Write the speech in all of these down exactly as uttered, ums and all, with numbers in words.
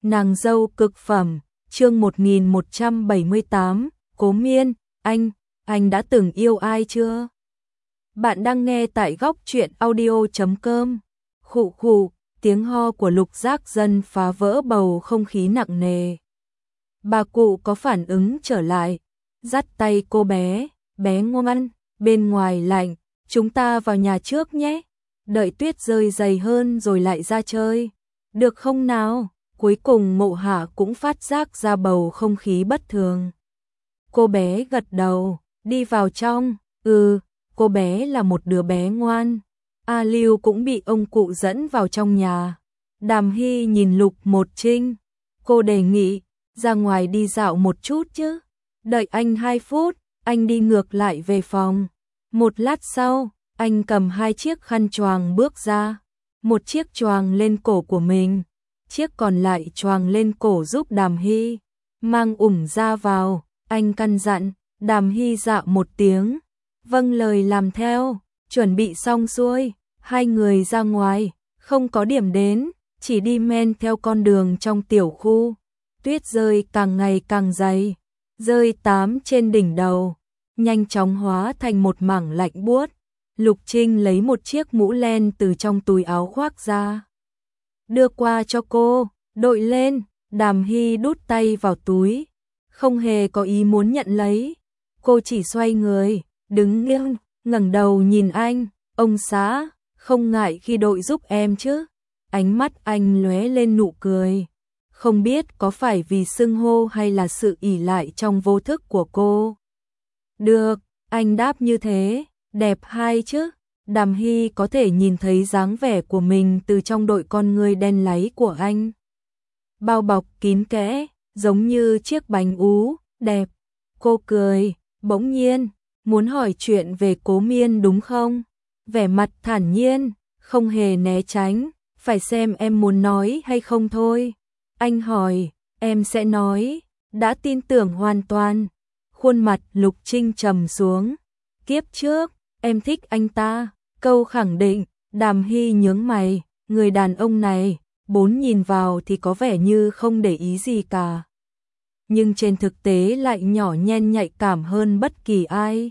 Nàng dâu cực phẩm, chương một nghìn một trăm bảy mươi tám, Cố Miên, anh, anh đã từng yêu ai chưa? Bạn đang nghe tại góc truyện audio chấm com. Khụ khụ, tiếng ho của Lục Giác Dân phá vỡ bầu không khí nặng nề. Bà cụ có phản ứng trở lại, dắt tay cô bé, bé ngoan, bên ngoài lạnh, chúng ta vào nhà trước nhé, đợi tuyết rơi dày hơn rồi lại ra chơi, được không nào? Cuối cùng Mộ Hạ cũng phát giác ra bầu không khí bất thường. Cô bé gật đầu, đi vào trong, ừ, cô bé là một đứa bé ngoan. A Lưu cũng bị ông cụ dẫn vào trong nhà. Đàm Hy nhìn Lục Một Trinh, cô đề nghị, ra ngoài đi dạo một chút chứ. Đợi anh hai phút, anh đi ngược lại về phòng. Một lát sau, anh cầm hai chiếc khăn choàng bước ra. Một chiếc choàng lên cổ của mình, chiếc còn lại choàng lên cổ giúp Đàm Hy. Mang ủng ra vào, anh căn dặn, Đàm Hy dạ một tiếng. Vâng lời làm theo, chuẩn bị xong xuôi, hai người ra ngoài, không có điểm đến, chỉ đi men theo con đường trong tiểu khu. Tuyết rơi càng ngày càng dày, rơi tám trên đỉnh đầu, nhanh chóng hóa thành một mảng lạnh buốt. Lục Trinh lấy một chiếc mũ len từ trong túi áo khoác ra, đưa qua cho cô, đội lên. Đàm Hy đút tay vào túi, không hề có ý muốn nhận lấy. Cô chỉ xoay người, đứng nghiêng, ngẩng đầu nhìn anh, ông xã, không ngại khi đội giúp em chứ? Ánh mắt anh lóe lên nụ cười, không biết có phải vì xưng hô hay là sự ỷ lại trong vô thức của cô. Được, anh đáp như thế, đẹp hai chứ? Đàm Hy có thể nhìn thấy dáng vẻ của mình từ trong đội con ngươi đen láy của anh. Bao bọc kín kẽ, giống như chiếc bánh ú, đẹp. Cô cười, bỗng nhiên, muốn hỏi chuyện về Cố Miên đúng không? Vẻ mặt thản nhiên, không hề né tránh, phải xem em muốn nói hay không thôi. Anh hỏi, em sẽ nói, đã tin tưởng hoàn toàn. Khuôn mặt Lục Trinh trầm xuống, kiếp trước, em thích anh ta, câu khẳng định. Đàm Hy nhướng mày, người đàn ông này, bốn nhìn vào thì có vẻ như không để ý gì cả, nhưng trên thực tế lại nhỏ nhen nhạy cảm hơn bất kỳ ai.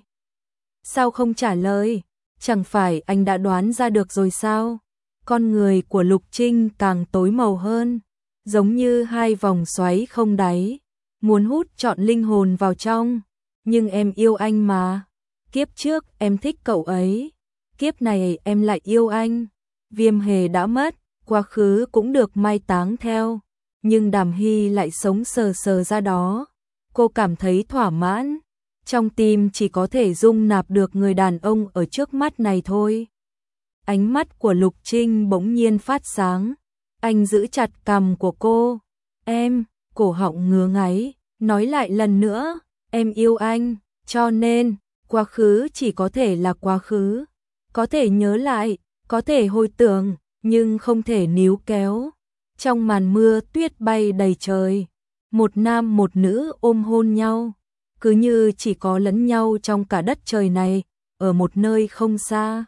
Sao không trả lời? Chẳng phải anh đã đoán ra được rồi sao? Con người của Lục Trinh càng tối màu hơn, giống như hai vòng xoáy không đáy, muốn hút trọn linh hồn vào trong. Nhưng em yêu anh mà. Kiếp trước em thích cậu ấy, kiếp này em lại yêu anh. Viêm hề đã mất, quá khứ cũng được mai táng theo, nhưng Đàm Hy lại sống sờ sờ ra đó. Cô cảm thấy thỏa mãn, trong tim chỉ có thể dung nạp được người đàn ông ở trước mắt này thôi. Ánh mắt của Lục Trinh bỗng nhiên phát sáng, anh giữ chặt cằm của cô. Em, cổ họng ngứa ngáy, nói lại lần nữa, em yêu anh, cho nên, quá khứ chỉ có thể là quá khứ. Có thể nhớ lại, có thể hồi tưởng, nhưng không thể níu kéo. Trong màn mưa tuyết bay đầy trời, một nam một nữ ôm hôn nhau, cứ như chỉ có lẫn nhau trong cả đất trời này, ở một nơi không xa.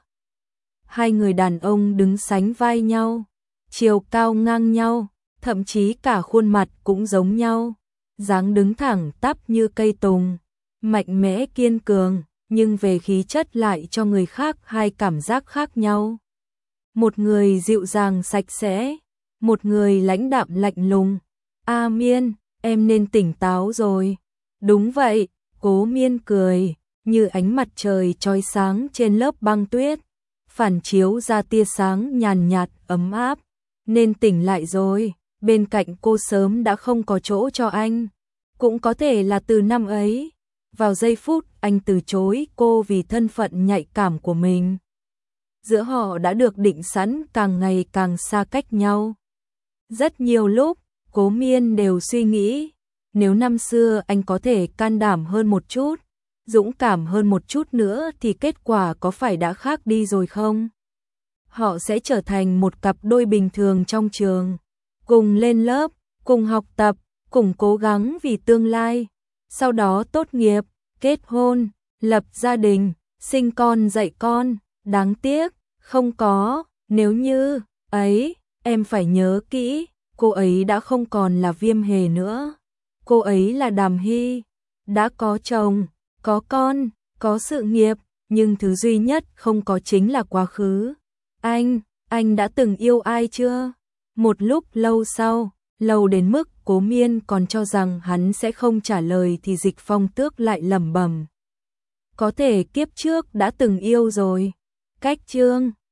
Hai người đàn ông đứng sánh vai nhau, chiều cao ngang nhau, thậm chí cả khuôn mặt cũng giống nhau, dáng đứng thẳng tắp như cây tùng, mạnh mẽ kiên cường, nhưng về khí chất lại cho người khác hai cảm giác khác nhau. Một người dịu dàng sạch sẽ, một người lãnh đạm lạnh lùng. A Miên, em nên tỉnh táo rồi. Đúng vậy, Cố Miên cười, như ánh mặt trời chói sáng trên lớp băng tuyết, phản chiếu ra tia sáng nhàn nhạt ấm áp. Nên tỉnh lại rồi, bên cạnh cô sớm đã không có chỗ cho anh. Cũng có thể là từ năm ấy, vào giây phút anh từ chối cô vì thân phận nhạy cảm của mình, giữa họ đã được định sẵn càng ngày càng xa cách nhau. Rất nhiều lúc, Cố Miên đều suy nghĩ, nếu năm xưa anh có thể can đảm hơn một chút, dũng cảm hơn một chút nữa thì kết quả có phải đã khác đi rồi không? Họ sẽ trở thành một cặp đôi bình thường trong trường, cùng lên lớp, cùng học tập, cùng cố gắng vì tương lai, sau đó tốt nghiệp, kết hôn, lập gia đình, sinh con dạy con. Đáng tiếc, không có. Nếu như ấy, em phải nhớ kỹ, cô ấy đã không còn là Viêm Hề nữa. Cô ấy là Đàm Hy, đã có chồng, có con, có sự nghiệp, nhưng thứ duy nhất không có chính là quá khứ. Anh, anh đã từng yêu ai chưa? Một lúc lâu sau, lâu đến mức Cố Miên còn cho rằng hắn sẽ không trả lời thì Dịch Phong Tước lại lẩm bẩm. Có thể kiếp trước đã từng yêu rồi. Cách chương